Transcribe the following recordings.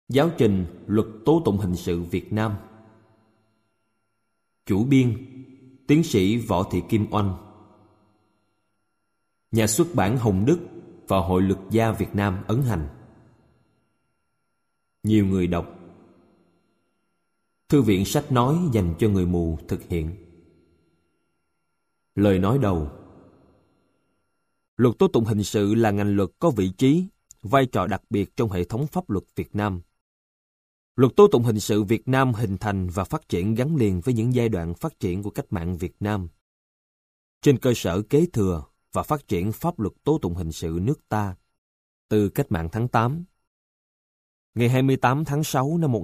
Giáo trình Luật Tố tụng hình sự Việt Nam. Chủ biên: Tiến sĩ Võ Thị Kim Oanh. Nhà xuất bản Hồng Đức và Hội Luật gia Việt Nam ấn hành. Nhiều người đọc. Thư viện sách nói dành cho người mù thực hiện. Lời nói đầu. Luật tố tụng hình sự là ngành luật có vị trí, vai trò đặc biệt trong hệ thống pháp luật Việt Nam. Luật tố tụng hình sự Việt Nam hình thành và phát triển gắn liền với những giai đoạn phát triển của cách mạng Việt Nam. Trên cơ sở kế thừa và phát triển pháp luật tố tụng hình sự nước ta từ cách mạng tháng 8. Ngày 28 tháng 6 năm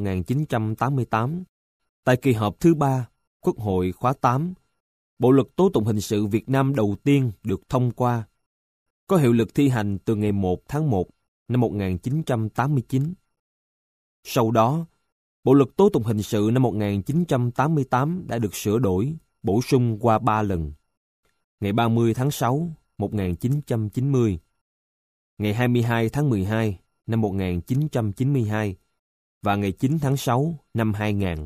1988, tại kỳ họp thứ 3, Quốc hội khóa 8, Bộ luật tố tụng hình sự Việt Nam đầu tiên được thông qua, có hiệu lực thi hành từ ngày 1 tháng 1 năm 1989. Sau đó, Bộ luật tố tụng hình sự năm 1988 đã được sửa đổi, bổ sung qua 3 lần. Ngày 30 tháng 6, 1990, ngày 22 tháng 12 năm 1992 và ngày 9 tháng 6 năm 2000.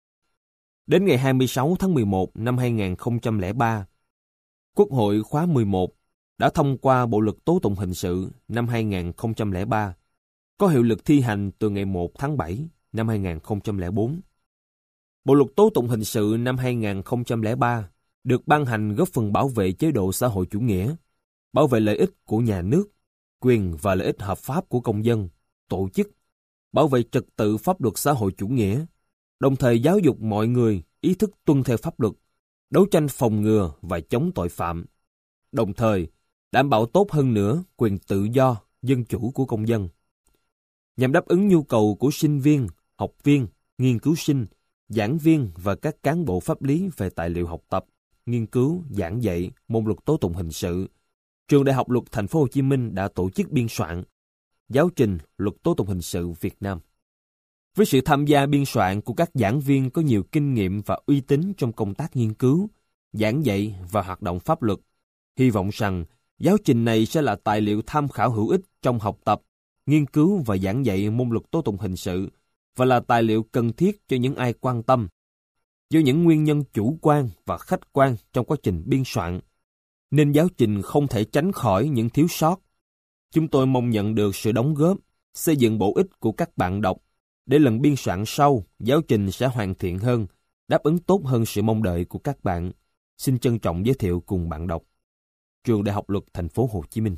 Đến ngày 26 tháng 11 năm 2003, Quốc hội khóa 11 đã thông qua Bộ luật tố tụng hình sự năm 2003, có hiệu lực thi hành từ ngày 1 tháng 7 năm 2004. Bộ luật tố tụng hình sự năm 2003 được ban hành góp phần bảo vệ chế độ xã hội chủ nghĩa, bảo vệ lợi ích của nhà nước, quyền và lợi ích hợp pháp của công dân, tổ chức, bảo vệ trật tự pháp luật xã hội chủ nghĩa, đồng thời giáo dục mọi người ý thức tuân theo pháp luật, đấu tranh phòng ngừa và chống tội phạm, đồng thời đảm bảo tốt hơn nữa quyền tự do, dân chủ của công dân. Nhằm đáp ứng nhu cầu của sinh viên, học viên, nghiên cứu sinh, giảng viên và các cán bộ pháp lý về tài liệu học tập, nghiên cứu, giảng dạy môn luật tố tụng hình sự, Trường Đại học Luật Thành phố Hồ Chí Minh đã tổ chức biên soạn Giáo trình Luật tố tụng hình sự Việt Nam. Với sự tham gia biên soạn của các giảng viên có nhiều kinh nghiệm và uy tín trong công tác nghiên cứu, giảng dạy và hoạt động pháp luật, hy vọng rằng giáo trình này sẽ là tài liệu tham khảo hữu ích trong học tập, nghiên cứu và giảng dạy môn luật tố tụng hình sự và là tài liệu cần thiết cho những ai quan tâm. Do những nguyên nhân chủ quan và khách quan trong quá trình biên soạn, nên giáo trình không thể tránh khỏi những thiếu sót. Chúng tôi mong nhận được sự đóng góp, xây dựng bổ ích của các bạn đọc, để lần biên soạn sau, giáo trình sẽ hoàn thiện hơn, đáp ứng tốt hơn sự mong đợi của các bạn. Xin trân trọng giới thiệu cùng bạn đọc. Trường Đại học Luật Thành phố Hồ Chí Minh.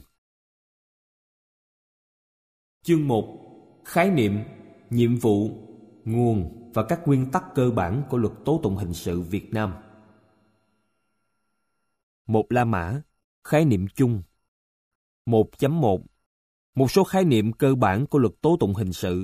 Chương 1. Khái niệm, nhiệm vụ, nguồn và các nguyên tắc cơ bản của luật tố tụng hình sự Việt Nam. 1. La mã, khái niệm chung. 1.1. Một số khái niệm cơ bản của luật tố tụng hình sự.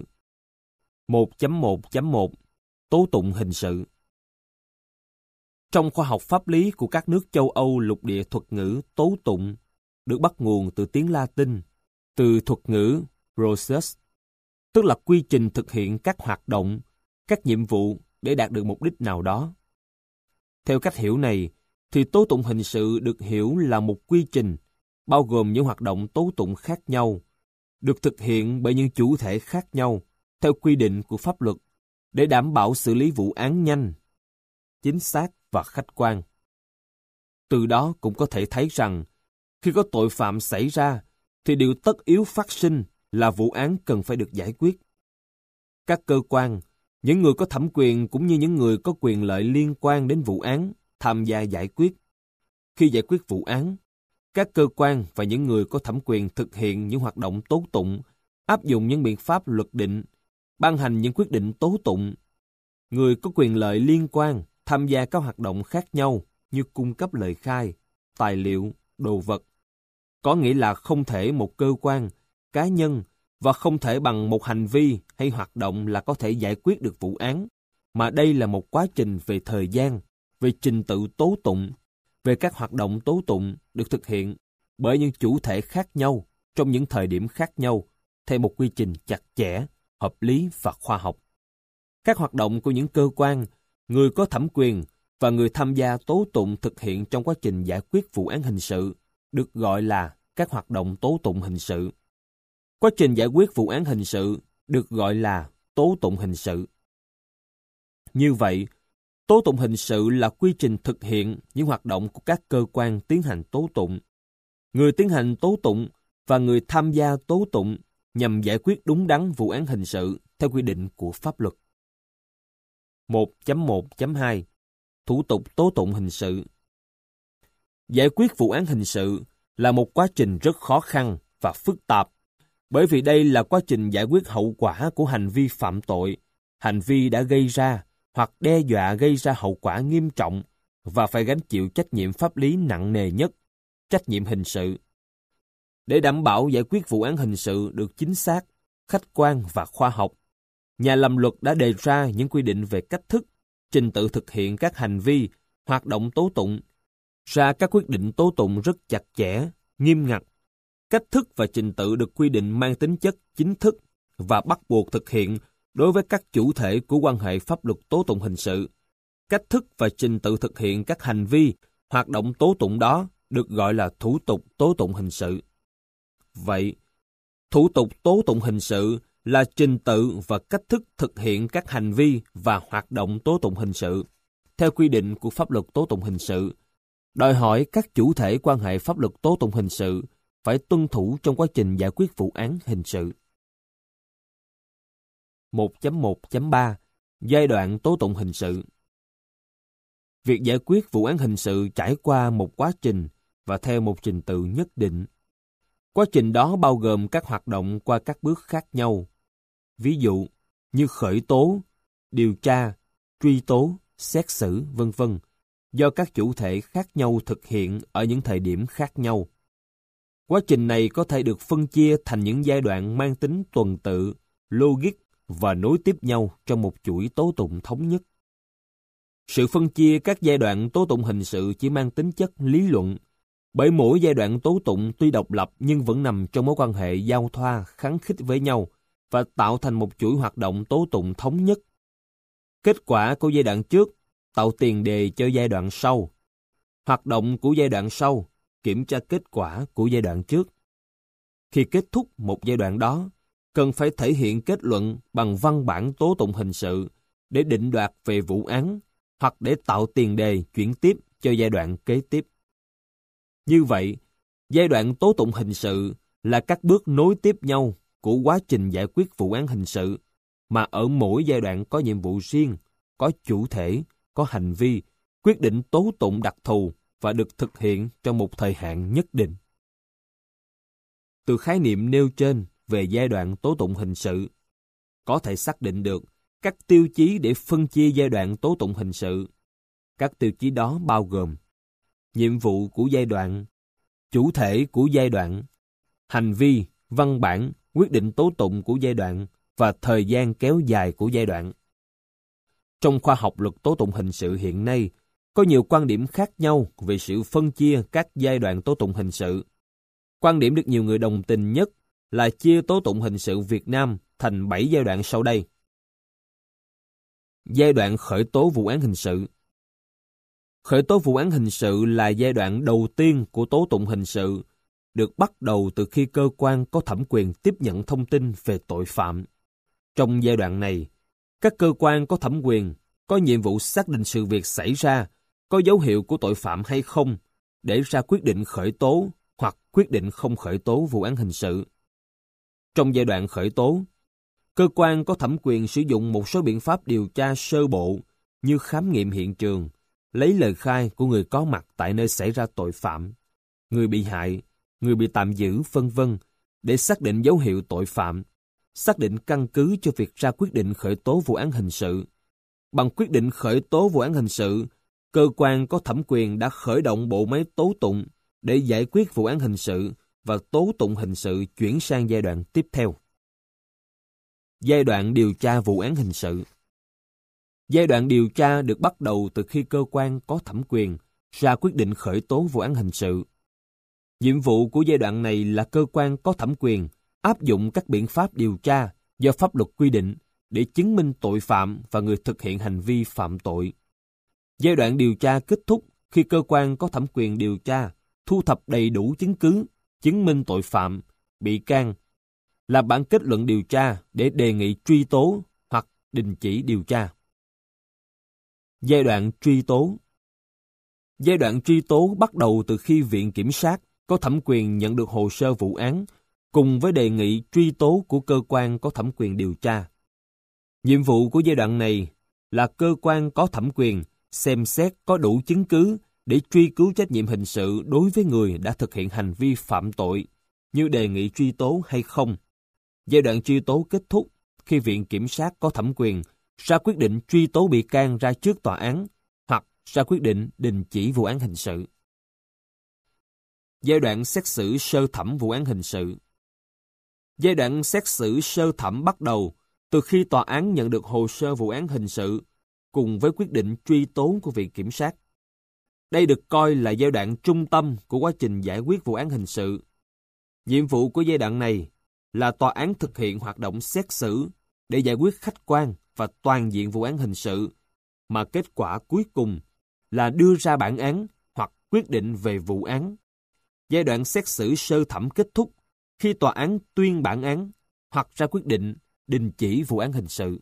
1.1.1. Tố tụng hình sự. Trong khoa học pháp lý của các nước châu Âu, lục địa thuật ngữ tố tụng được bắt nguồn từ tiếng Latin, từ thuật ngữ process, tức là quy trình thực hiện các hoạt động, các nhiệm vụ để đạt được mục đích nào đó. Theo cách hiểu này, thì tố tụng hình sự được hiểu là một quy trình bao gồm những hoạt động tố tụng khác nhau, được thực hiện bởi những chủ thể khác nhau theo quy định của pháp luật để đảm bảo xử lý vụ án nhanh, chính xác và khách quan. Từ đó cũng có thể thấy rằng, khi có tội phạm xảy ra, thì điều tất yếu phát sinh là vụ án cần phải được giải quyết. Các cơ quan, những người có thẩm quyền cũng như những người có quyền lợi liên quan đến vụ án tham gia giải quyết. Khi giải quyết vụ án, các cơ quan và những người có thẩm quyền thực hiện những hoạt động tố tụng, áp dụng những biện pháp luật định, ban hành những quyết định tố tụng. Người có quyền lợi liên quan tham gia các hoạt động khác nhau như cung cấp lời khai, tài liệu, đồ vật. Có nghĩa là không thể một cơ quan, cá nhân và không thể bằng một hành vi hay hoạt động là có thể giải quyết được vụ án, mà đây là một quá trình về thời gian, về trình tự tố tụng, về các hoạt động tố tụng được thực hiện bởi những chủ thể khác nhau trong những thời điểm khác nhau theo một quy trình chặt chẽ, hợp lý và khoa học. Các hoạt động của những cơ quan, người có thẩm quyền và người tham gia tố tụng thực hiện trong quá trình giải quyết vụ án hình sự được gọi là các hoạt động tố tụng hình sự. Quá trình giải quyết vụ án hình sự được gọi là tố tụng hình sự. Như vậy, tố tụng hình sự là quy trình thực hiện những hoạt động của các cơ quan tiến hành tố tụng, người tiến hành tố tụng và người tham gia tố tụng nhằm giải quyết đúng đắn vụ án hình sự theo quy định của pháp luật. 1.1.2 Thủ tục tố tụng hình sự. Giải quyết vụ án hình sự là một quá trình rất khó khăn và phức tạp, bởi vì đây là quá trình giải quyết hậu quả của hành vi phạm tội, hành vi đã gây ra hoặc đe dọa gây ra hậu quả nghiêm trọng và phải gánh chịu trách nhiệm pháp lý nặng nề nhất, trách nhiệm hình sự. Để đảm bảo giải quyết vụ án hình sự được chính xác, khách quan và khoa học, nhà làm luật đã đề ra những quy định về cách thức, trình tự thực hiện các hành vi, hoạt động tố tụng, ra các quyết định tố tụng rất chặt chẽ, nghiêm ngặt. Cách thức và trình tự được quy định mang tính chất chính thức và bắt buộc thực hiện đối với các chủ thể của quan hệ pháp luật tố tụng hình sự. Cách thức và trình tự thực hiện các hành vi, hoạt động tố tụng đó được gọi là thủ tục tố tụng hình sự. Vậy, thủ tục tố tụng hình sự là trình tự và cách thức thực hiện các hành vi và hoạt động tố tụng hình sự theo quy định của pháp luật tố tụng hình sự, đòi hỏi các chủ thể quan hệ pháp luật tố tụng hình sự phải tuân thủ trong quá trình giải quyết vụ án hình sự. 1.1.3 Giai đoạn tố tụng hình sự. Việc giải quyết vụ án hình sự trải qua một quá trình và theo một trình tự nhất định. Quá trình đó bao gồm các hoạt động qua các bước khác nhau. Ví dụ như khởi tố, điều tra, truy tố, xét xử, v.v. do các chủ thể khác nhau thực hiện ở những thời điểm khác nhau. Quá trình này có thể được phân chia thành những giai đoạn mang tính tuần tự, logic và nối tiếp nhau trong một chuỗi tố tụng thống nhất. Sự phân chia các giai đoạn tố tụng hình sự chỉ mang tính chất lý luận, bởi mỗi giai đoạn tố tụng tuy độc lập nhưng vẫn nằm trong mối quan hệ giao thoa khăng khít với nhau và tạo thành một chuỗi hoạt động tố tụng thống nhất. Kết quả của giai đoạn trước tạo tiền đề cho giai đoạn sau. Hoạt động của giai đoạn sau kiểm tra kết quả của giai đoạn trước. Khi kết thúc một giai đoạn đó, cần phải thể hiện kết luận bằng văn bản tố tụng hình sự để định đoạt về vụ án hoặc để tạo tiền đề chuyển tiếp cho giai đoạn kế tiếp. Như vậy, giai đoạn tố tụng hình sự là các bước nối tiếp nhau của quá trình giải quyết vụ án hình sự, mà ở mỗi giai đoạn có nhiệm vụ riêng, có chủ thể, có hành vi, quyết định tố tụng đặc thù và được thực hiện trong một thời hạn nhất định. Từ khái niệm nêu trên về giai đoạn tố tụng hình sự, có thể xác định được các tiêu chí để phân chia giai đoạn tố tụng hình sự. Các tiêu chí đó bao gồm nhiệm vụ của giai đoạn, chủ thể của giai đoạn, hành vi, văn bản, quyết định tố tụng của giai đoạn và thời gian kéo dài của giai đoạn. Trong khoa học luật tố tụng hình sự hiện nay, có nhiều quan điểm khác nhau về sự phân chia các giai đoạn tố tụng hình sự. Quan điểm được nhiều người đồng tình nhất là chia tố tụng hình sự Việt Nam thành 7 giai đoạn sau đây. Giai đoạn khởi tố vụ án hình sự. Khởi tố vụ án hình sự là giai đoạn đầu tiên của tố tụng hình sự, được bắt đầu từ khi cơ quan có thẩm quyền tiếp nhận thông tin về tội phạm. Trong giai đoạn này, các cơ quan có thẩm quyền có nhiệm vụ xác định sự việc xảy ra, có dấu hiệu của tội phạm hay không, để ra quyết định khởi tố hoặc quyết định không khởi tố vụ án hình sự. Trong giai đoạn khởi tố, cơ quan có thẩm quyền sử dụng một số biện pháp điều tra sơ bộ như khám nghiệm hiện trường, lấy lời khai của người có mặt tại nơi xảy ra tội phạm, người bị hại, người bị tạm giữ, v.v. để xác định dấu hiệu tội phạm, xác định căn cứ cho việc ra quyết định khởi tố vụ án hình sự. Bằng quyết định khởi tố vụ án hình sự, cơ quan có thẩm quyền đã khởi động bộ máy tố tụng để giải quyết vụ án hình sự và tố tụng hình sự chuyển sang giai đoạn tiếp theo. Giai đoạn điều tra vụ án hình sự. Giai đoạn điều tra được bắt đầu từ khi cơ quan có thẩm quyền ra quyết định khởi tố vụ án hình sự. Nhiệm vụ của giai đoạn này là cơ quan có thẩm quyền áp dụng các biện pháp điều tra do pháp luật quy định để chứng minh tội phạm và người thực hiện hành vi phạm tội. Giai đoạn điều tra kết thúc khi cơ quan có thẩm quyền điều tra thu thập đầy đủ chứng cứ, chứng minh tội phạm, bị can, lập bản kết luận điều tra để đề nghị truy tố đình chỉ điều tra. Giai đoạn truy tố. Giai đoạn truy tố bắt đầu từ khi Viện Kiểm sát có thẩm quyền nhận được hồ sơ vụ án cùng với đề nghị truy tố của cơ quan có thẩm quyền điều tra. Nhiệm vụ của giai đoạn này là cơ quan có thẩm quyền xem xét có đủ chứng cứ để truy cứu trách nhiệm hình sự đối với người đã thực hiện hành vi phạm tội như đề nghị truy tố hay không. Giai đoạn truy tố kết thúc khi Viện Kiểm sát có thẩm quyền ra quyết định truy tố bị can ra trước tòa án hoặc ra quyết định đình chỉ vụ án hình sự. Giai đoạn xét xử sơ thẩm vụ án hình sự. Giai đoạn xét xử sơ thẩm bắt đầu từ khi tòa án nhận được hồ sơ vụ án hình sự cùng với quyết định truy tố của Viện Kiểm sát. Đây được coi là giai đoạn trung tâm của quá trình giải quyết vụ án hình sự. Nhiệm vụ của giai đoạn này là tòa án thực hiện hoạt động xét xử để giải quyết khách quan và toàn diện vụ án hình sự, mà kết quả cuối cùng là đưa ra bản án hoặc quyết định về vụ án. Giai đoạn xét xử sơ thẩm kết thúc khi tòa án tuyên bản án hoặc ra quyết định đình chỉ vụ án hình sự.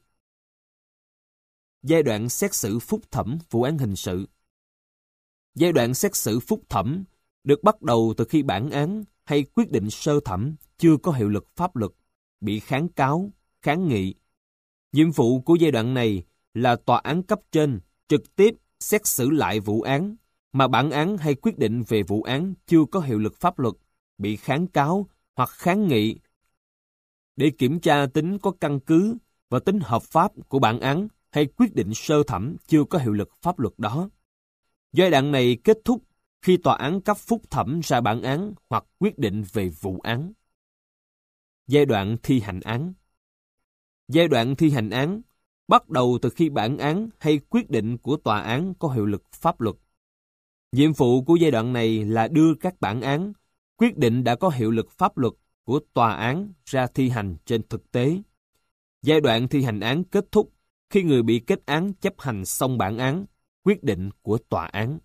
Giai đoạn xét xử phúc thẩm vụ án hình sự. Giai đoạn xét xử phúc thẩm được bắt đầu từ khi bản án hay quyết định sơ thẩm chưa có hiệu lực pháp luật, bị kháng cáo, kháng nghị. Nhiệm vụ của giai đoạn này là tòa án cấp trên trực tiếp xét xử lại vụ án mà bản án hay quyết định về vụ án chưa có hiệu lực pháp luật, bị kháng cáo hoặc kháng nghị để kiểm tra tính có căn cứ và tính hợp pháp của bản án hay quyết định sơ thẩm chưa có hiệu lực pháp luật đó. Giai đoạn này kết thúc khi tòa án cấp phúc thẩm ra bản án hoặc quyết định về vụ án. Giai đoạn thi hành án. Giai đoạn thi hành án bắt đầu từ khi bản án hay quyết định của tòa án có hiệu lực pháp luật. Nhiệm vụ của giai đoạn này là đưa các bản án, quyết định đã có hiệu lực pháp luật của tòa án ra thi hành trên thực tế. Giai đoạn thi hành án kết thúc khi người bị kết án chấp hành xong bản án, quyết định của tòa án.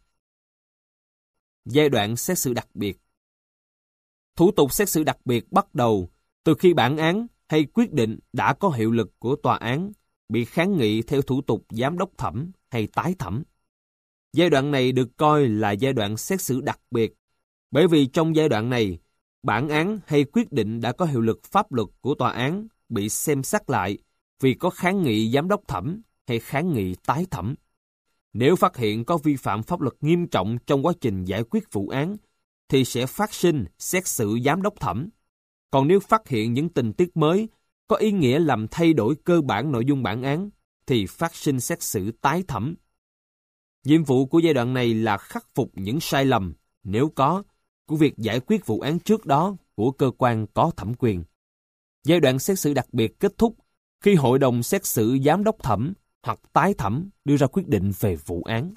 Giai đoạn xét xử đặc biệt. Thủ tục xét xử đặc biệt bắt đầu từ khi bản án hay quyết định đã có hiệu lực của tòa án bị kháng nghị theo thủ tục giám đốc thẩm hay tái thẩm. Giai đoạn này được coi là giai đoạn xét xử đặc biệt, bởi vì trong giai đoạn này, bản án hay quyết định đã có hiệu lực pháp luật của tòa án bị xem xét lại vì có kháng nghị giám đốc thẩm hay kháng nghị tái thẩm. Nếu phát hiện có vi phạm pháp luật nghiêm trọng trong quá trình giải quyết vụ án, thì sẽ phát sinh xét xử giám đốc thẩm. Còn nếu phát hiện những tình tiết mới có ý nghĩa làm thay đổi cơ bản nội dung bản án, thì phát sinh xét xử tái thẩm. Nhiệm vụ của giai đoạn này là khắc phục những sai lầm, nếu có, của việc giải quyết vụ án trước đó của cơ quan có thẩm quyền. Giai đoạn xét xử đặc biệt kết thúc khi hội đồng xét xử giám đốc thẩm hoặc tái thẩm đưa ra quyết định về vụ án.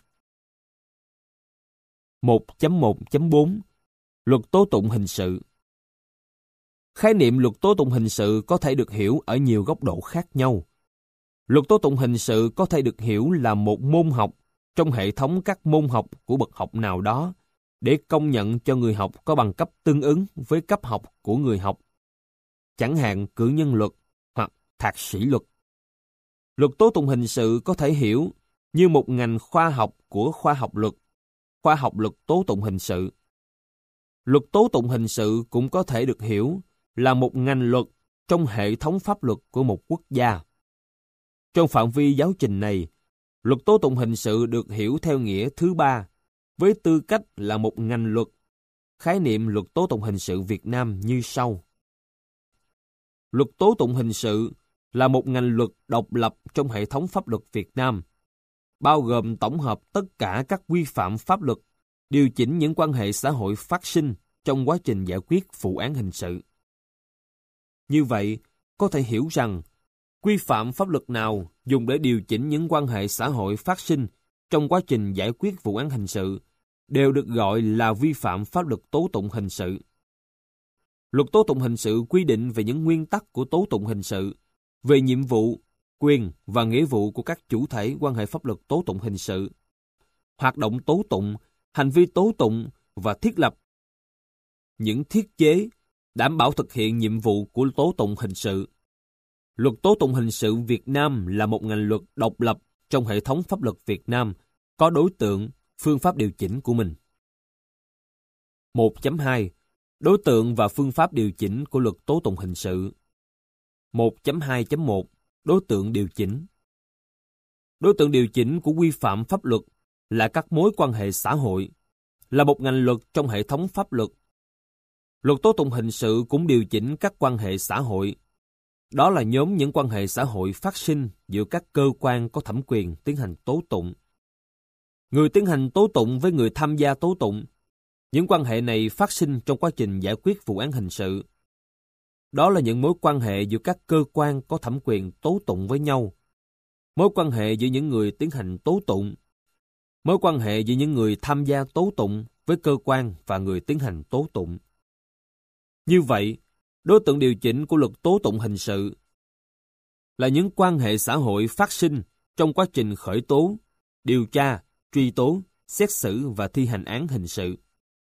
1.1.4 Luật tố tụng hình sự. Khái niệm luật tố tụng hình sự có thể được hiểu ở nhiều góc độ khác nhau. Luật tố tụng hình sự có thể được hiểu là một môn học trong hệ thống các môn học của bậc học nào đó để công nhận cho người học có bằng cấp tương ứng với cấp học của người học, chẳng hạn cử nhân luật hoặc thạc sĩ luật. Luật tố tụng hình sự có thể hiểu như một ngành khoa học của khoa học luật tố tụng hình sự. Luật tố tụng hình sự cũng có thể được hiểu là một ngành luật trong hệ thống pháp luật của một quốc gia. Trong phạm vi giáo trình này, luật tố tụng hình sự được hiểu theo nghĩa thứ ba, với tư cách là một ngành luật. Khái niệm luật tố tụng hình sự Việt Nam như sau. Luật tố tụng hình sự là một ngành luật độc lập trong hệ thống pháp luật Việt Nam, bao gồm tổng hợp tất cả các quy phạm pháp luật, điều chỉnh những quan hệ xã hội phát sinh trong quá trình giải quyết vụ án hình sự. Như vậy, có thể hiểu rằng, quy phạm pháp luật nào dùng để điều chỉnh những quan hệ xã hội phát sinh trong quá trình giải quyết vụ án hình sự đều được gọi là vi phạm pháp luật tố tụng hình sự. Luật tố tụng hình sự quy định về những nguyên tắc của tố tụng hình sự, về nhiệm vụ, quyền và nghĩa vụ của các chủ thể quan hệ pháp luật tố tụng hình sự, hoạt động tố tụng, hành vi tố tụng và thiết lập những thiết chế đảm bảo thực hiện nhiệm vụ của tố tụng hình sự. Luật tố tụng hình sự Việt Nam là một ngành luật độc lập trong hệ thống pháp luật Việt Nam, có đối tượng, phương pháp điều chỉnh của mình. 1.2. Đối tượng và phương pháp điều chỉnh của luật tố tụng hình sự. 1.2.1. Đối tượng điều chỉnh. Đối tượng điều chỉnh của quy phạm pháp luật là các mối quan hệ xã hội, là một ngành luật trong hệ thống pháp luật. Luật tố tụng hình sự cũng điều chỉnh các quan hệ xã hội. Đó là nhóm những quan hệ xã hội phát sinh giữa các cơ quan có thẩm quyền tiến hành tố tụng. Người tiến hành tố tụng với người tham gia tố tụng. Những quan hệ này phát sinh trong quá trình giải quyết vụ án hình sự. Đó là những mối quan hệ giữa các cơ quan có thẩm quyền tố tụng với nhau. Mối quan hệ giữa những người tiến hành tố tụng. Mối quan hệ giữa những người tham gia tố tụng với cơ quan và người tiến hành tố tụng. Như vậy, đối tượng điều chỉnh của luật tố tụng hình sự là những quan hệ xã hội phát sinh trong quá trình khởi tố, điều tra, truy tố, xét xử và thi hành án hình sự.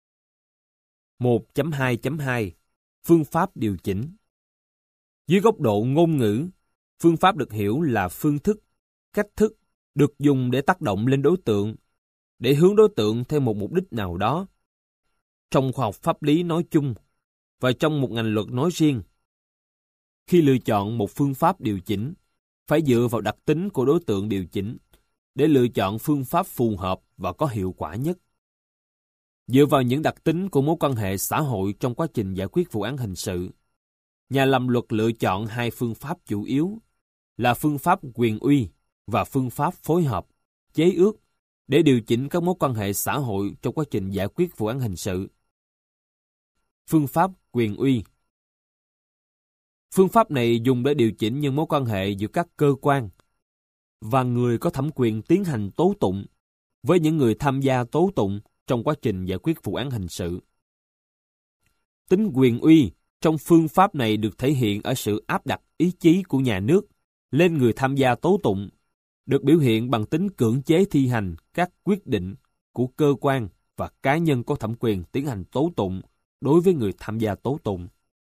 1.2.2. Phương pháp điều chỉnh. Dưới góc độ ngôn ngữ, phương pháp được hiểu là phương thức, cách thức được dùng để tác động lên đối tượng, để hướng đối tượng theo một mục đích nào đó. Trong khoa học pháp lý nói chung và trong một ngành luật nói riêng, khi lựa chọn một phương pháp điều chỉnh, phải dựa vào đặc tính của đối tượng điều chỉnh để lựa chọn phương pháp phù hợp và có hiệu quả nhất. Dựa vào những đặc tính của mối quan hệ xã hội trong quá trình giải quyết vụ án hình sự, nhà làm luật lựa chọn hai phương pháp chủ yếu là phương pháp quyền uy và phương pháp phối hợp, chế ước để điều chỉnh các mối quan hệ xã hội trong quá trình giải quyết vụ án hình sự. Phương pháp quyền uy. Phương pháp này dùng để điều chỉnh những mối quan hệ giữa các cơ quan và người có thẩm quyền tiến hành tố tụng với những người tham gia tố tụng trong quá trình giải quyết vụ án hình sự. Tính quyền uy trong phương pháp này được thể hiện ở sự áp đặt ý chí của nhà nước lên người tham gia tố tụng, được biểu hiện bằng tính cưỡng chế thi hành các quyết định của cơ quan và cá nhân có thẩm quyền tiến hành tố tụng đối với người tham gia tố tụng.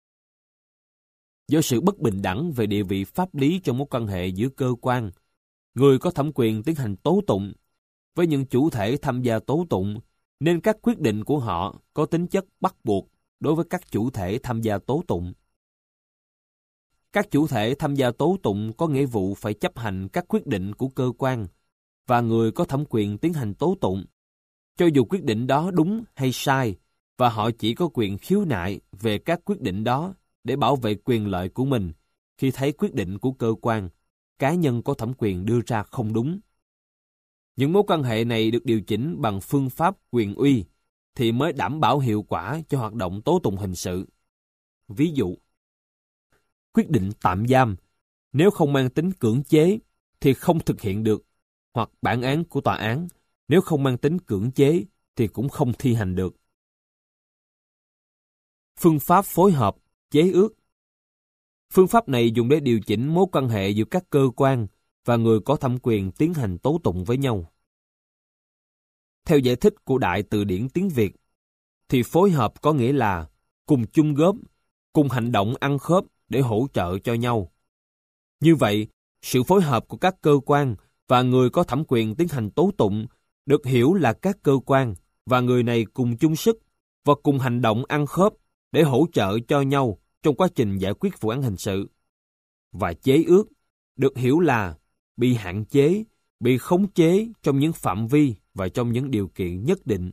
Do sự bất bình đẳng về địa vị pháp lý trong mối quan hệ giữa cơ quan, người có thẩm quyền tiến hành tố tụng với những chủ thể tham gia tố tụng, nên các quyết định của họ có tính chất bắt buộc đối với các chủ thể tham gia tố tụng. Các chủ thể tham gia tố tụng có nghĩa vụ phải chấp hành các quyết định của cơ quan và người có thẩm quyền tiến hành tố tụng, cho dù quyết định đó đúng hay sai, và họ chỉ có quyền khiếu nại về các quyết định đó để bảo vệ quyền lợi của mình khi thấy quyết định của cơ quan, cá nhân có thẩm quyền đưa ra không đúng. Những mối quan hệ này được điều chỉnh bằng phương pháp quyền uy thì mới đảm bảo hiệu quả cho hoạt động tố tụng hình sự. Ví dụ, quyết định tạm giam nếu không mang tính cưỡng chế thì không thực hiện được, hoặc bản án của tòa án nếu không mang tính cưỡng chế thì cũng không thi hành được. Phương pháp phối hợp, chế ước. Phương pháp này dùng để điều chỉnh mối quan hệ giữa các cơ quan và người có thẩm quyền tiến hành tố tụng với nhau. Theo giải thích của Đại từ điển tiếng Việt, thì phối hợp có nghĩa là cùng chung góp, cùng hành động ăn khớp để hỗ trợ cho nhau. Như vậy, sự phối hợp của các cơ quan và người có thẩm quyền tiến hành tố tụng được hiểu là các cơ quan và người này cùng chung sức và cùng hành động ăn khớp để hỗ trợ cho nhau trong quá trình giải quyết vụ án hình sự. Và chế ước được hiểu là bị hạn chế, bị khống chế trong những phạm vi và trong những điều kiện nhất định.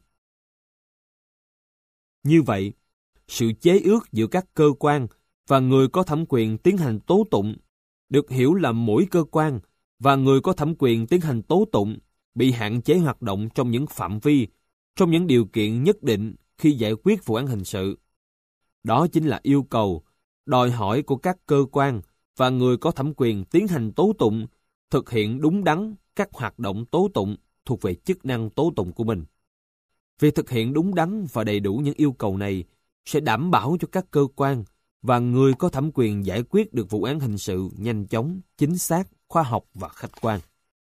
Như vậy, sự chế ước giữa các cơ quan và người có thẩm quyền tiến hành tố tụng được hiểu là mỗi cơ quan và người có thẩm quyền tiến hành tố tụng bị hạn chế hoạt động trong những phạm vi, trong những điều kiện nhất định khi giải quyết vụ án hình sự. Đó chính là yêu cầu, đòi hỏi của các cơ quan và người có thẩm quyền tiến hành tố tụng thực hiện đúng đắn các hoạt động tố tụng thuộc về chức năng tố tụng của mình. Việc thực hiện đúng đắn và đầy đủ những yêu cầu này sẽ đảm bảo cho các cơ quan và người có thẩm quyền giải quyết được vụ án hình sự nhanh chóng, chính xác, khoa học và khách quan.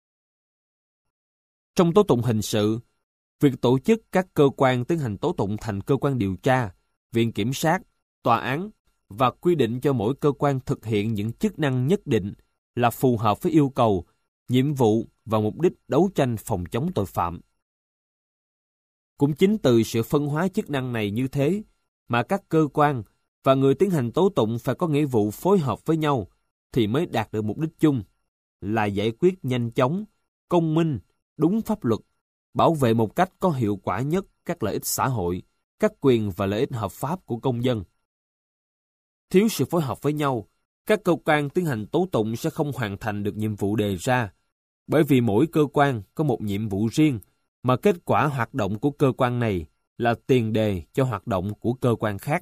Trong tố tụng hình sự, việc tổ chức các cơ quan tiến hành tố tụng thành cơ quan điều tra, viện kiểm sát, tòa án và quy định cho mỗi cơ quan thực hiện những chức năng nhất định là phù hợp với yêu cầu, nhiệm vụ và mục đích đấu tranh phòng chống tội phạm. Cũng chính từ sự phân hóa chức năng này như thế mà các cơ quan và người tiến hành tố tụng phải có nghĩa vụ phối hợp với nhau thì mới đạt được mục đích chung là giải quyết nhanh chóng, công minh, đúng pháp luật, bảo vệ một cách có hiệu quả nhất các lợi ích xã hội, các quyền và lợi ích hợp pháp của công dân. Thiếu sự phối hợp với nhau, các cơ quan tiến hành tố tụng sẽ không hoàn thành được nhiệm vụ đề ra, bởi vì mỗi cơ quan có một nhiệm vụ riêng mà kết quả hoạt động của cơ quan này là tiền đề cho hoạt động của cơ quan khác.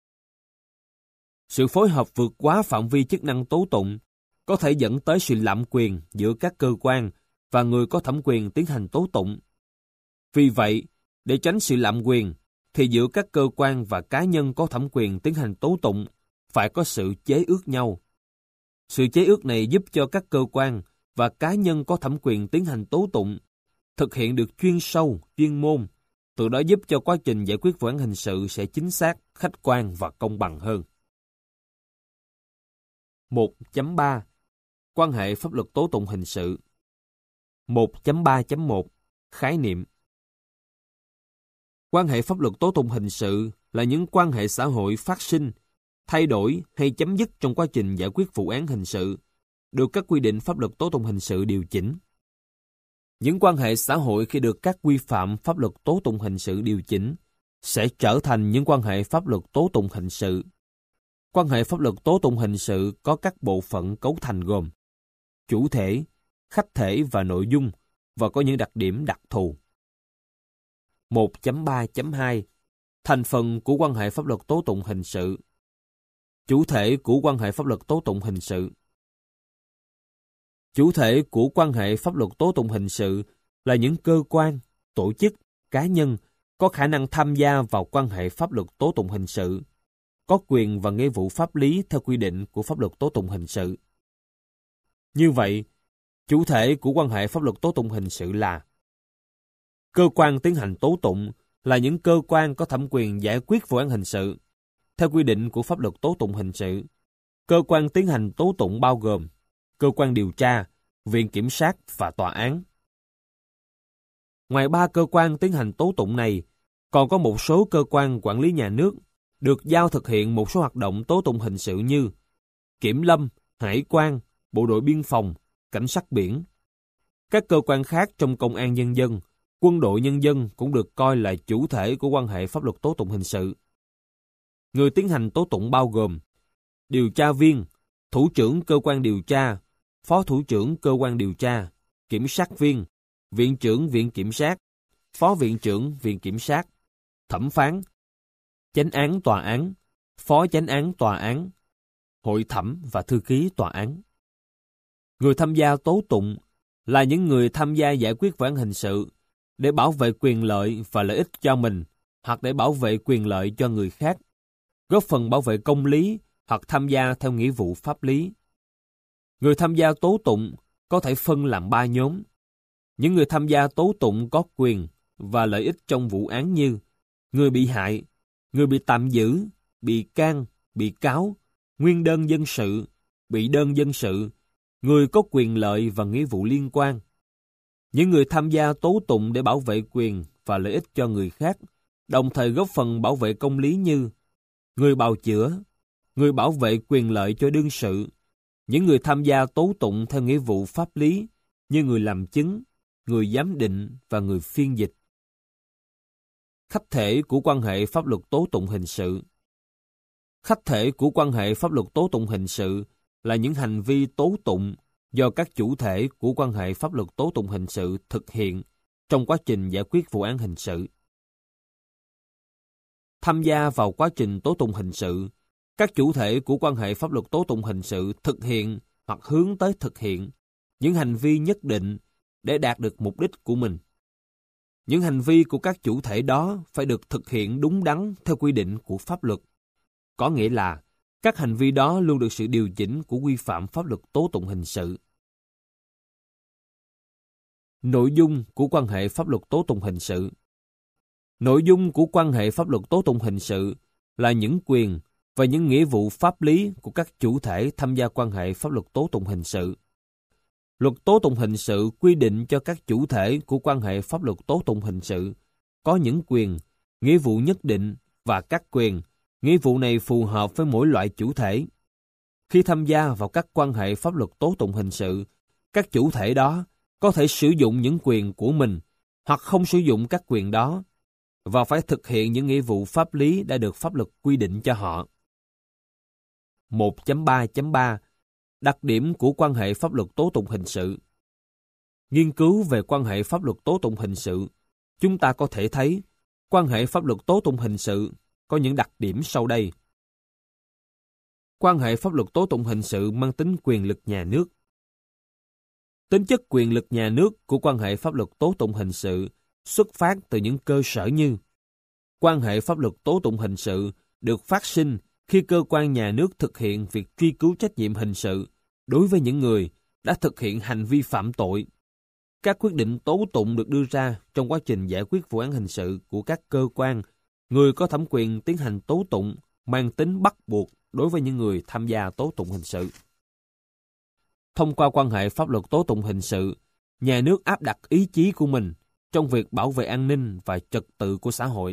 Sự phối hợp vượt quá phạm vi chức năng tố tụng có thể dẫn tới sự lạm quyền giữa các cơ quan và người có thẩm quyền tiến hành tố tụng. Vì vậy, để tránh sự lạm quyền, thì giữa các cơ quan và cá nhân có thẩm quyền tiến hành tố tụng phải có sự chế ước nhau. Sự chế ước này giúp cho các cơ quan và cá nhân có thẩm quyền tiến hành tố tụng thực hiện được chuyên sâu, chuyên môn, từ đó giúp cho quá trình giải quyết vụ án hình sự sẽ chính xác, khách quan và công bằng hơn. 1.3 Quan hệ pháp luật tố tụng hình sự. 1.3.1 Khái niệm. Quan hệ pháp luật tố tụng hình sự là những quan hệ xã hội phát sinh, thay đổi hay chấm dứt trong quá trình giải quyết vụ án hình sự, được các quy định pháp luật tố tụng hình sự điều chỉnh. Những quan hệ xã hội khi được các quy phạm pháp luật tố tụng hình sự điều chỉnh sẽ trở thành những quan hệ pháp luật tố tụng hình sự. Quan hệ pháp luật tố tụng hình sự có các bộ phận cấu thành gồm chủ thể, khách thể và nội dung, và có những đặc điểm đặc thù. 1.3.2 Thành phần của quan hệ pháp luật tố tụng hình sự. Chủ thể của quan hệ pháp luật tố tụng hình sự. Chủ thể của quan hệ pháp luật tố tụng hình sự là những cơ quan, tổ chức, cá nhân có khả năng tham gia vào quan hệ pháp luật tố tụng hình sự, có quyền và nghĩa vụ pháp lý theo quy định của pháp luật tố tụng hình sự. Như vậy, chủ thể của quan hệ pháp luật tố tụng hình sự là cơ quan tiến hành tố tụng là những cơ quan có thẩm quyền giải quyết vụ án hình sự. Theo quy định của pháp luật tố tụng hình sự, cơ quan tiến hành tố tụng bao gồm cơ quan điều tra, viện kiểm sát và tòa án. Ngoài 3 cơ quan tiến hành tố tụng này, còn có một số cơ quan quản lý nhà nước được giao thực hiện một số hoạt động tố tụng hình sự như kiểm lâm, hải quan, bộ đội biên phòng, cảnh sát biển. Các cơ quan khác trong công an nhân dân, quân đội nhân dân cũng được coi là chủ thể của quan hệ pháp luật tố tụng hình sự. Người tiến hành tố tụng bao gồm điều tra viên, thủ trưởng cơ quan điều tra, phó thủ trưởng cơ quan điều tra, kiểm sát viên, viện trưởng viện kiểm sát, phó viện trưởng viện kiểm sát, thẩm phán, chánh án tòa án, phó chánh án tòa án, hội thẩm và thư ký tòa án. Người tham gia tố tụng là những người tham gia giải quyết vụ án hình sự để bảo vệ quyền lợi và lợi ích cho mình hoặc để bảo vệ quyền lợi cho người khác, góp phần bảo vệ công lý hoặc tham gia theo nghĩa vụ pháp lý. Người tham gia tố tụng có thể phân làm 3 nhóm. Những người tham gia tố tụng có quyền và lợi ích trong vụ án như người bị hại, người bị tạm giữ, bị can, bị cáo, nguyên đơn dân sự, bị đơn dân sự, người có quyền lợi và nghĩa vụ liên quan. Những người tham gia tố tụng để bảo vệ quyền và lợi ích cho người khác, đồng thời góp phần bảo vệ công lý như người bào chữa, người bảo vệ quyền lợi cho đương sự, những người tham gia tố tụng theo nghĩa vụ pháp lý như người làm chứng, người giám định và người phiên dịch. Khách thể của quan hệ pháp luật tố tụng hình sự. Khách thể của quan hệ pháp luật tố tụng hình sự là những hành vi tố tụng do các chủ thể của quan hệ pháp luật tố tụng hình sự thực hiện trong quá trình giải quyết vụ án hình sự. Tham gia vào quá trình tố tụng hình sự, các chủ thể của quan hệ pháp luật tố tụng hình sự thực hiện hoặc hướng tới thực hiện những hành vi nhất định để đạt được mục đích của mình. Những hành vi của các chủ thể đó phải được thực hiện đúng đắn theo quy định của pháp luật. Có nghĩa là các hành vi đó luôn được sự điều chỉnh của quy phạm pháp luật tố tụng hình sự. Nội dung của quan hệ pháp luật tố tụng hình sự. Nội dung của quan hệ pháp luật tố tụng hình sự là những quyền và những nghĩa vụ pháp lý của các chủ thể tham gia quan hệ pháp luật tố tụng hình sự. Luật tố tụng hình sự quy định cho các chủ thể của quan hệ pháp luật tố tụng hình sự có những quyền, nghĩa vụ nhất định và các quyền, nghĩa vụ này phù hợp với mỗi loại chủ thể. Khi tham gia vào các quan hệ pháp luật tố tụng hình sự, các chủ thể đó có thể sử dụng những quyền của mình hoặc không sử dụng các quyền đó và phải thực hiện những nghĩa vụ pháp lý đã được pháp luật quy định cho họ. 1.3.3 Đặc điểm của quan hệ pháp luật tố tụng hình sự. Nghiên cứu về quan hệ pháp luật tố tụng hình sự, chúng ta có thể thấy quan hệ pháp luật tố tụng hình sự có những đặc điểm sau đây. Quan hệ pháp luật tố tụng hình sự mang tính quyền lực nhà nước. Tính chất quyền lực nhà nước của quan hệ pháp luật tố tụng hình sự xuất phát từ những cơ sở như: quan hệ pháp luật tố tụng hình sự được phát sinh khi cơ quan nhà nước thực hiện việc truy cứu trách nhiệm hình sự đối với những người đã thực hiện hành vi phạm tội. Các quyết định tố tụng được đưa ra trong quá trình giải quyết vụ án hình sự của các cơ quan, người có thẩm quyền tiến hành tố tụng mang tính bắt buộc đối với những người tham gia tố tụng hình sự. Thông qua quan hệ pháp luật tố tụng hình sự, nhà nước áp đặt ý chí của mình trong việc bảo vệ an ninh và trật tự của xã hội.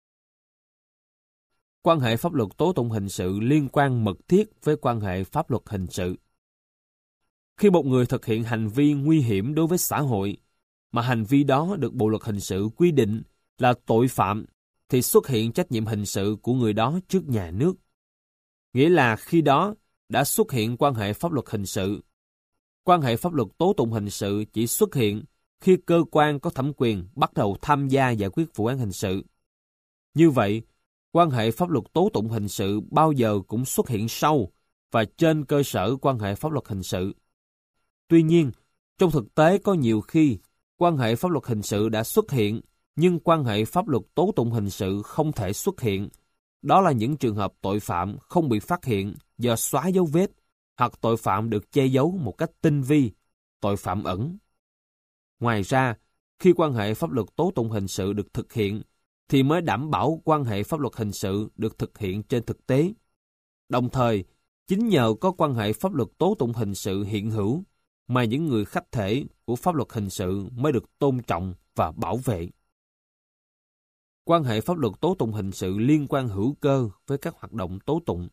Quan hệ pháp luật tố tụng hình sự liên quan mật thiết với quan hệ pháp luật hình sự. Khi một người thực hiện hành vi nguy hiểm đối với xã hội, mà hành vi đó được Bộ luật hình sự quy định là tội phạm, thì xuất hiện trách nhiệm hình sự của người đó trước nhà nước. Nghĩa là khi đó đã xuất hiện quan hệ pháp luật hình sự. Quan hệ pháp luật tố tụng hình sự chỉ xuất hiện khi cơ quan có thẩm quyền bắt đầu tham gia giải quyết vụ án hình sự. Như vậy, quan hệ pháp luật tố tụng hình sự bao giờ cũng xuất hiện sau và trên cơ sở quan hệ pháp luật hình sự. Tuy nhiên, trong thực tế có nhiều khi quan hệ pháp luật hình sự đã xuất hiện, nhưng quan hệ pháp luật tố tụng hình sự không thể xuất hiện. Đó là những trường hợp tội phạm không bị phát hiện do xóa dấu vết, hoặc tội phạm được che giấu một cách tinh vi, tội phạm ẩn. Ngoài ra, khi quan hệ pháp luật tố tụng hình sự được thực hiện, thì mới đảm bảo quan hệ pháp luật hình sự được thực hiện trên thực tế. Đồng thời, chính nhờ có quan hệ pháp luật tố tụng hình sự hiện hữu, mà những người khách thể của pháp luật hình sự mới được tôn trọng và bảo vệ. Quan hệ pháp luật tố tụng hình sự liên quan hữu cơ với các hoạt động tố tụng.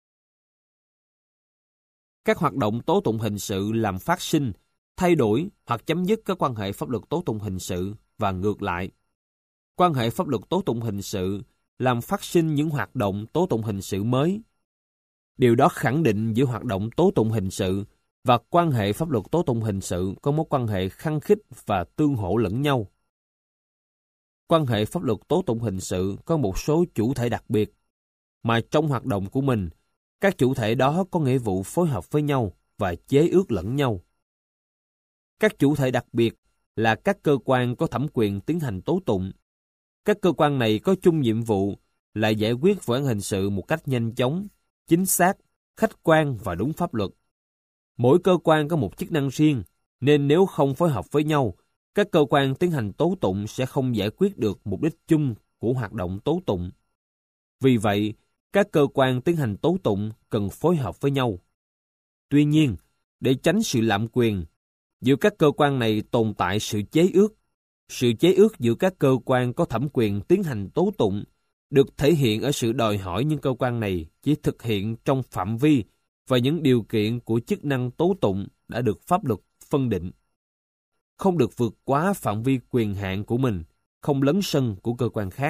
Các hoạt động tố tụng hình sự làm phát sinh, thay đổi hoặc chấm dứt các quan hệ pháp luật tố tụng hình sự và ngược lại. Quan hệ pháp luật tố tụng hình sự làm phát sinh những hoạt động tố tụng hình sự mới. Điều đó khẳng định giữa hoạt động tố tụng hình sự và quan hệ pháp luật tố tụng hình sự có mối quan hệ khăng khít và tương hỗ lẫn nhau. Quan hệ pháp luật tố tụng hình sự có một số chủ thể đặc biệt, mà trong hoạt động của mình, các chủ thể đó có nghĩa vụ phối hợp với nhau và chế ước lẫn nhau. Các chủ thể đặc biệt là các cơ quan có thẩm quyền tiến hành tố tụng. Các cơ quan này có chung nhiệm vụ là giải quyết vụ án hình sự một cách nhanh chóng, chính xác, khách quan và đúng pháp luật. Mỗi cơ quan có một chức năng riêng, nên nếu không phối hợp với nhau, các cơ quan tiến hành tố tụng sẽ không giải quyết được mục đích chung của hoạt động tố tụng. Vì vậy, các cơ quan tiến hành tố tụng cần phối hợp với nhau. Tuy nhiên, để tránh sự lạm quyền, giữa các cơ quan này tồn tại sự chế ước. Sự chế ước giữa các cơ quan có thẩm quyền tiến hành tố tụng được thể hiện ở sự đòi hỏi những cơ quan này chỉ thực hiện trong phạm vi và những điều kiện của chức năng tố tụng đã được pháp luật phân định. Không được vượt quá phạm vi quyền hạn của mình, không lấn sân của cơ quan khác.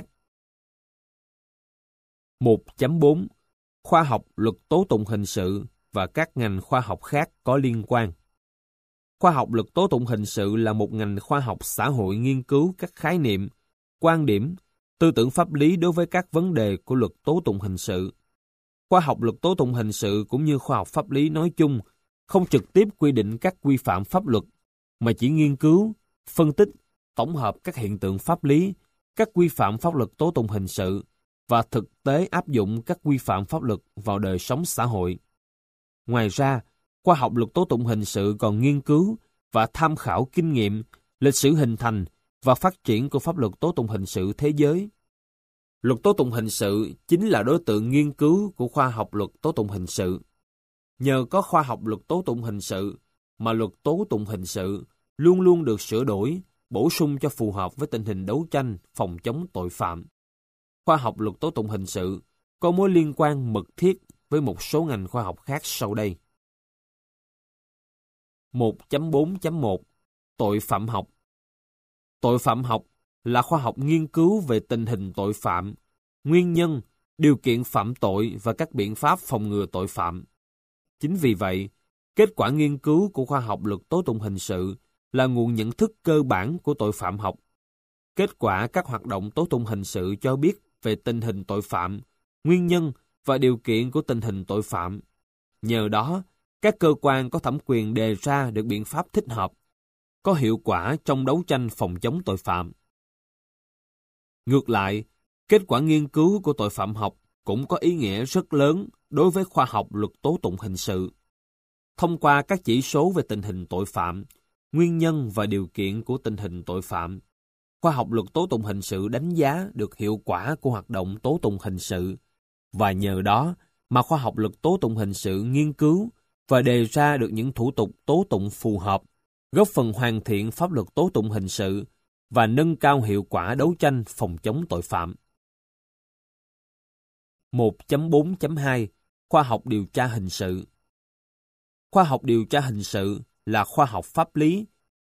1.4 Khoa học luật tố tụng hình sự và các ngành khoa học khác có liên quan. Khoa học luật tố tụng hình sự là một ngành khoa học xã hội nghiên cứu các khái niệm, quan điểm, tư tưởng pháp lý đối với các vấn đề của luật tố tụng hình sự. Khoa học luật tố tụng hình sự cũng như khoa học pháp lý nói chung không trực tiếp quy định các quy phạm pháp luật, mà chỉ nghiên cứu, phân tích, tổng hợp các hiện tượng pháp lý, các quy phạm pháp luật tố tụng hình sự và thực tế áp dụng các quy phạm pháp luật vào đời sống xã hội. Ngoài ra, khoa học luật tố tụng hình sự còn nghiên cứu và tham khảo kinh nghiệm, lịch sử hình thành và phát triển của pháp luật tố tụng hình sự thế giới. Luật tố tụng hình sự chính là đối tượng nghiên cứu của khoa học luật tố tụng hình sự. Nhờ có khoa học luật tố tụng hình sự mà luật tố tụng hình sự luôn luôn được sửa đổi, bổ sung cho phù hợp với tình hình đấu tranh, phòng chống tội phạm. Khoa học luật tố tụng hình sự có mối liên quan mật thiết với một số ngành khoa học khác sau đây. 1.4.1 Tội phạm học. Tội phạm học là khoa học nghiên cứu về tình hình tội phạm, nguyên nhân, điều kiện phạm tội và các biện pháp phòng ngừa tội phạm. Chính vì vậy, kết quả nghiên cứu của khoa học luật tố tụng hình sự là nguồn nhận thức cơ bản của tội phạm học. Kết quả các hoạt động tố tụng hình sự cho biết về tình hình tội phạm, nguyên nhân và điều kiện của tình hình tội phạm. Nhờ đó, các cơ quan có thẩm quyền đề ra được biện pháp thích hợp, có hiệu quả trong đấu tranh phòng chống tội phạm. Ngược lại, kết quả nghiên cứu của tội phạm học cũng có ý nghĩa rất lớn đối với khoa học luật tố tụng hình sự. Thông qua các chỉ số về tình hình tội phạm, nguyên nhân và điều kiện của tình hình tội phạm, khoa học luật tố tụng hình sự đánh giá được hiệu quả của hoạt động tố tụng hình sự, và nhờ đó mà khoa học luật tố tụng hình sự nghiên cứu và đề ra được những thủ tục tố tụng phù hợp, góp phần hoàn thiện pháp luật tố tụng hình sự và nâng cao hiệu quả đấu tranh phòng chống tội phạm. 1.4.2 Khoa học điều tra hình sự. Khoa học điều tra hình sự là khoa học pháp lý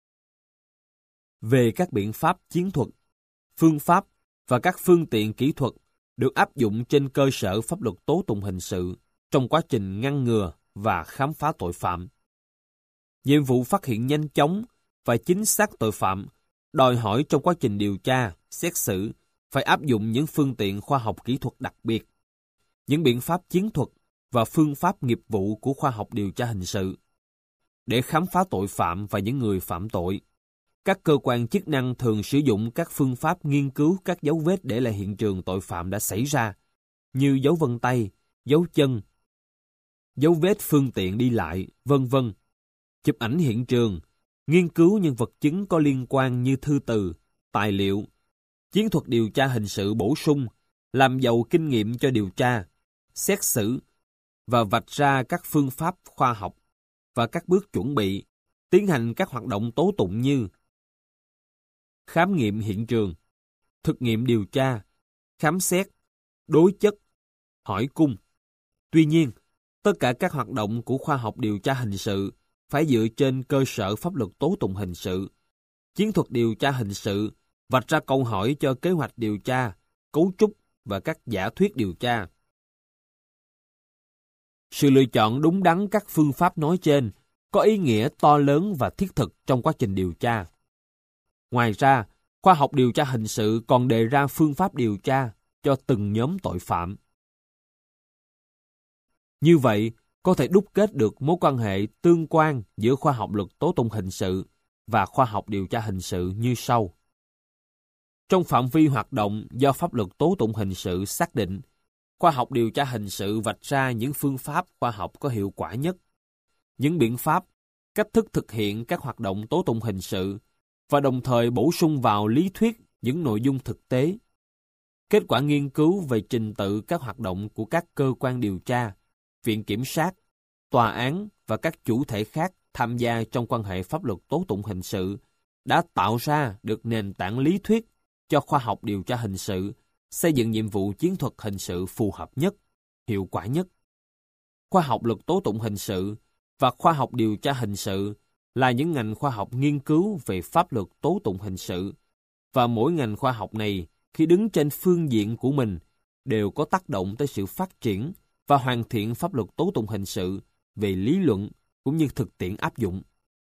về các biện pháp chiến thuật, phương pháp và các phương tiện kỹ thuật được áp dụng trên cơ sở pháp luật tố tụng hình sự trong quá trình ngăn ngừa và khám phá tội phạm. Nhiệm vụ phát hiện nhanh chóng và chính xác tội phạm đòi hỏi trong quá trình điều tra, xét xử phải áp dụng những phương tiện khoa học kỹ thuật đặc biệt, những biện pháp chiến thuật và phương pháp nghiệp vụ của khoa học điều tra hình sự. Để khám phá tội phạm và những người phạm tội, các cơ quan chức năng thường sử dụng các phương pháp nghiên cứu các dấu vết để lại hiện trường tội phạm đã xảy ra, như dấu vân tay, dấu chân, dấu vết phương tiện đi lại, v.v. Chụp ảnh hiện trường, nghiên cứu những vật chứng có liên quan như thư từ, tài liệu, chiến thuật điều tra hình sự bổ sung, làm giàu kinh nghiệm cho điều tra, xét xử và vạch ra các phương pháp khoa học và các bước chuẩn bị, tiến hành các hoạt động tố tụng như khám nghiệm hiện trường, thực nghiệm điều tra, khám xét, đối chất, hỏi cung. Tuy nhiên, tất cả các hoạt động của khoa học điều tra hình sự phải dựa trên cơ sở pháp luật tố tụng hình sự. Chiến thuật điều tra hình sự vạch ra câu hỏi cho kế hoạch điều tra, cấu trúc và các giả thuyết điều tra. Sự lựa chọn đúng đắn các phương pháp nói trên có ý nghĩa to lớn và thiết thực trong quá trình điều tra. Ngoài ra, khoa học điều tra hình sự còn đề ra phương pháp điều tra cho từng nhóm tội phạm. Như vậy, có thể đúc kết được mối quan hệ tương quan giữa khoa học luật tố tụng hình sự và khoa học điều tra hình sự như sau. Trong phạm vi hoạt động do pháp luật tố tụng hình sự xác định, khoa học điều tra hình sự vạch ra những phương pháp khoa học có hiệu quả nhất, những biện pháp, cách thức thực hiện các hoạt động tố tụng hình sự và đồng thời bổ sung vào lý thuyết những nội dung thực tế. Kết quả nghiên cứu về trình tự các hoạt động của các cơ quan điều tra, viện kiểm sát, tòa án và các chủ thể khác tham gia trong quan hệ pháp luật tố tụng hình sự đã tạo ra được nền tảng lý thuyết cho khoa học điều tra hình sự xây dựng nhiệm vụ chiến thuật hình sự phù hợp nhất, hiệu quả nhất. Khoa học luật tố tụng hình sự và khoa học điều tra hình sự là những ngành khoa học nghiên cứu về pháp luật tố tụng hình sự, và mỗi ngành khoa học này khi đứng trên phương diện của mình đều có tác động tới sự phát triển và hoàn thiện pháp luật tố tụng hình sự về lý luận cũng như thực tiễn áp dụng.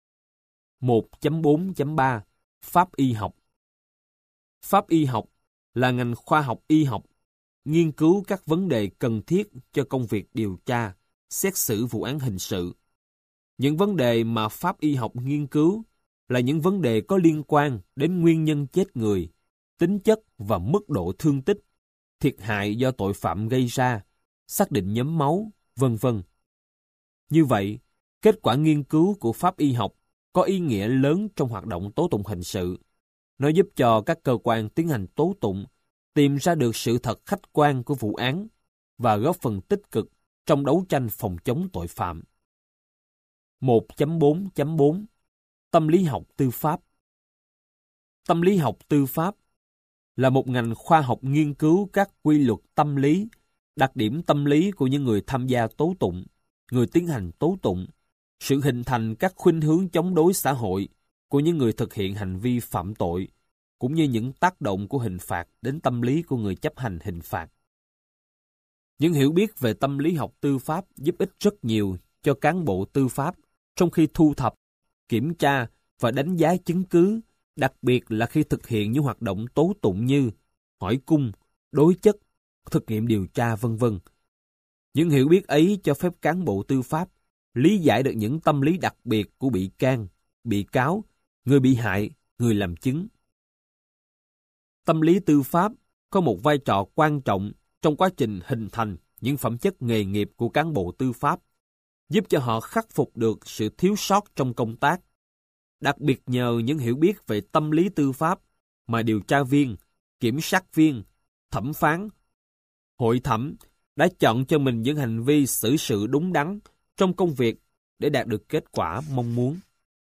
1.4.3 Pháp y học. Pháp y học là ngành khoa học y học, nghiên cứu các vấn đề cần thiết cho công việc điều tra, xét xử vụ án hình sự. Những vấn đề mà pháp y học nghiên cứu là những vấn đề có liên quan đến nguyên nhân chết người, tính chất và mức độ thương tích, thiệt hại do tội phạm gây ra, xác định nhóm máu, v.v. Như vậy, kết quả nghiên cứu của pháp y học có ý nghĩa lớn trong hoạt động tố tụng hình sự. Nó giúp cho các cơ quan tiến hành tố tụng tìm ra được sự thật khách quan của vụ án và góp phần tích cực trong đấu tranh phòng chống tội phạm. 1.4.4 Tâm lý học tư pháp. Tâm lý học tư pháp là một ngành khoa học nghiên cứu các quy luật tâm lý, đặc điểm tâm lý của những người tham gia tố tụng, người tiến hành tố tụng, sự hình thành các khuynh hướng chống đối xã hội của những người thực hiện hành vi phạm tội, cũng như những tác động của hình phạt đến tâm lý của người chấp hành hình phạt. Những hiểu biết về tâm lý học tư pháp giúp ích rất nhiều cho cán bộ tư pháp trong khi thu thập, kiểm tra và đánh giá chứng cứ, đặc biệt là khi thực hiện những hoạt động tố tụng như hỏi cung, đối chất, thực nghiệm điều tra, v.v. Những hiểu biết ấy cho phép cán bộ tư pháp lý giải được những tâm lý đặc biệt của bị can, bị cáo, người bị hại, người làm chứng. Tâm lý tư pháp có một vai trò quan trọng trong quá trình hình thành những phẩm chất nghề nghiệp của cán bộ tư pháp, giúp cho họ khắc phục được sự thiếu sót trong công tác. Đặc biệt nhờ những hiểu biết về tâm lý tư pháp mà điều tra viên, kiểm sát viên, thẩm phán, hội thẩm đã chọn cho mình những hành vi xử sự đúng đắn trong công việc để đạt được kết quả mong muốn.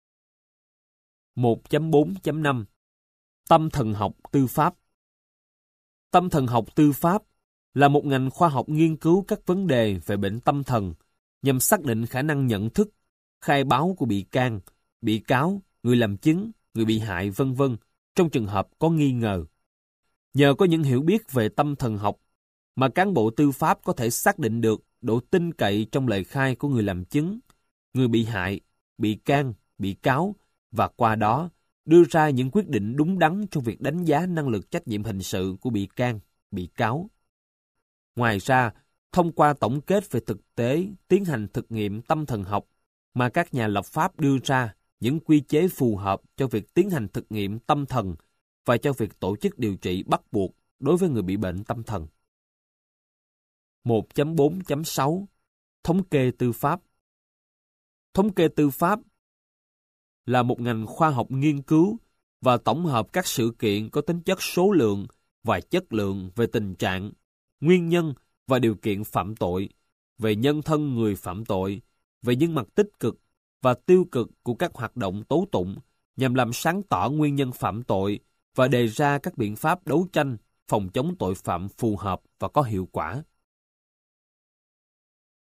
1.4.5 Tâm thần học tư pháp. Tâm thần học tư pháp là một ngành khoa học nghiên cứu các vấn đề về bệnh tâm thần nhằm xác định khả năng nhận thức, khai báo của bị can, bị cáo, người làm chứng, người bị hại, v.v. trong trường hợp có nghi ngờ. Nhờ có những hiểu biết về tâm thần học mà cán bộ tư pháp có thể xác định được độ tin cậy trong lời khai của người làm chứng, người bị hại, bị can, bị cáo và qua đó đưa ra những quyết định đúng đắn trong việc đánh giá năng lực trách nhiệm hình sự của bị can, bị cáo. Ngoài ra, thông qua tổng kết về thực tế tiến hành thực nghiệm tâm thần học mà các nhà lập pháp đưa ra những quy chế phù hợp cho việc tiến hành thực nghiệm tâm thần và cho việc tổ chức điều trị bắt buộc đối với người bị bệnh tâm thần. 1.4.6 Thống kê tư pháp. Thống kê tư pháp là một ngành khoa học nghiên cứu và tổng hợp các sự kiện có tính chất số lượng và chất lượng về tình trạng, nguyên nhân và điều kiện phạm tội, về nhân thân người phạm tội, về những mặt tích cực và tiêu cực của các hoạt động tố tụng nhằm làm sáng tỏ nguyên nhân phạm tội và đề ra các biện pháp đấu tranh, phòng chống tội phạm phù hợp và có hiệu quả.